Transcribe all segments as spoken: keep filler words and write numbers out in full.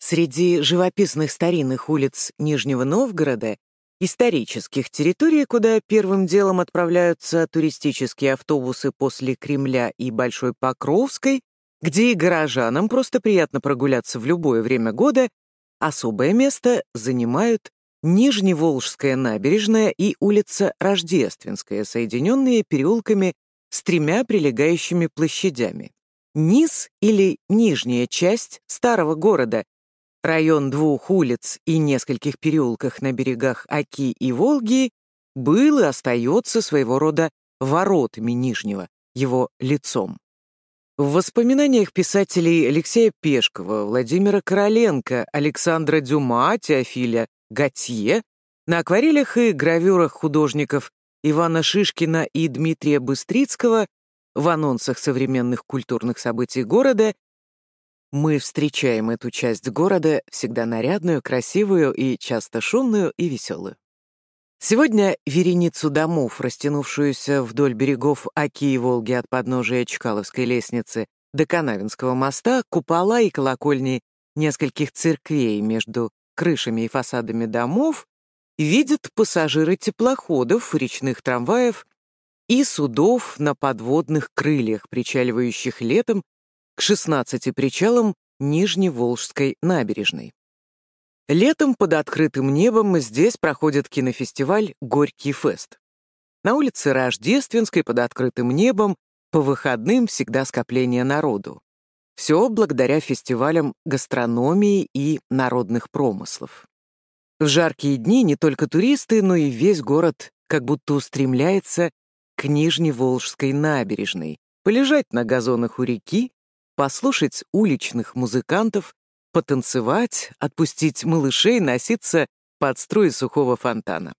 Среди живописных старинных улиц Нижнего Новгорода, исторических территорий, куда первым делом отправляются туристические автобусы после Кремля и Большой Покровской, где и горожанам просто приятно прогуляться в любое время года, особое место занимают Нижневолжская набережная и улица Рождественская, соединенные переулками с тремя прилегающими площадями. Низ или нижняя часть старого города, район двух улиц и нескольких переулках на берегах Оки и Волги, был и остается своего рода воротами Нижнего, его лицом. В воспоминаниях писателей Алексея Пешкова, Владимира Короленко, Александра Дюма, Теофиля Готье, на акварелях и гравюрах художников Ивана Шишкина и Дмитрия Быстрицкого, в анонсах современных культурных событий города мы встречаем эту часть города всегда нарядную, красивую и часто шумную и веселую. Сегодня вереницу домов, растянувшуюся вдоль берегов Оки и Волги от подножия Чкаловской лестницы до Канавинского моста, купола и колокольни нескольких церквей между крышами и фасадами домов, видят пассажиры теплоходов, речных трамваев и судов на подводных крыльях, причаливающих летом к шестнадцати причалам Нижневолжской набережной. Летом под открытым небом здесь проходит кинофестиваль «Горький фест». На улице Рождественской под открытым небом по выходным всегда скопление народу. Все благодаря фестивалям гастрономии и народных промыслов. В жаркие дни не только туристы, но и весь город как будто устремляется к Нижневолжской набережной, полежать на газонах у реки, послушать уличных музыкантов, потанцевать, отпустить малышей носиться под струи сухого фонтана.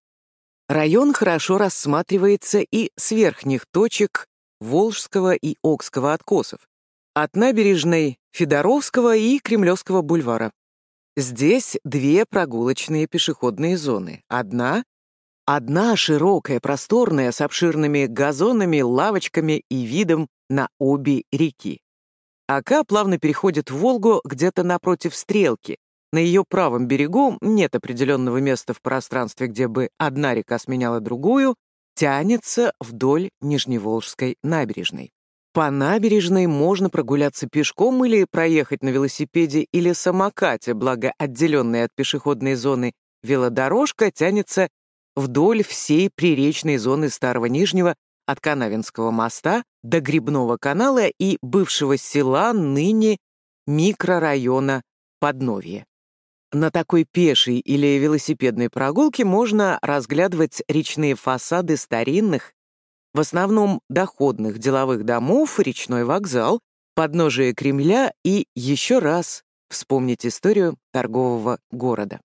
Район хорошо рассматривается и с верхних точек Волжского и Окского откосов, от набережной Федоровского и Кремлевского бульвара. Здесь две прогулочные пешеходные зоны. Одна — одна широкая, просторная, с обширными газонами, лавочками и видом на обе реки. Ока плавно переходит в Волгу где-то напротив Стрелки. На ее правом берегу нет определенного места в пространстве, где бы одна река сменяла другую, тянется вдоль Нижневолжской набережной. По набережной можно прогуляться пешком или проехать на велосипеде или самокате, благо отделенная от пешеходной зоны велодорожка тянется вдоль всей приречной зоны Старого Нижнего от Канавинского моста до Грибного канала и бывшего села, ныне микрорайона Подновье. На такой пешей или велосипедной прогулке можно разглядывать речные фасады старинных, в основном доходных деловых домов, речной вокзал, подножие Кремля и еще раз вспомнить историю торгового города.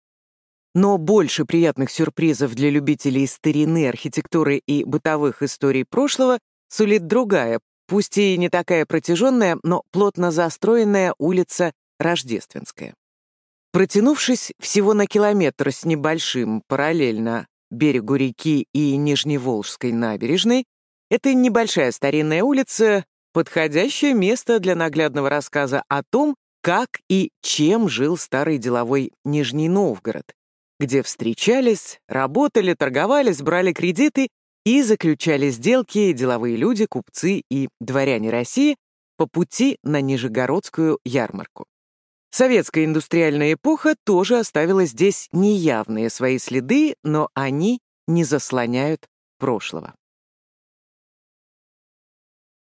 Но больше приятных сюрпризов для любителей старины, архитектуры и бытовых историй прошлого сулит другая, пусть и не такая протяженная, но плотно застроенная улица Рождественская. Протянувшись всего на километр с небольшим параллельно берегу реки и Нижневолжской набережной, это небольшая старинная улица — подходящее место для наглядного рассказа о том, как и чем жил старый деловой Нижний Новгород, где встречались, работали, торговались, брали кредиты и заключали сделки деловые люди, купцы и дворяне России по пути на Нижегородскую ярмарку. Советская индустриальная эпоха тоже оставила здесь неявные свои следы, но они не заслоняют прошлого.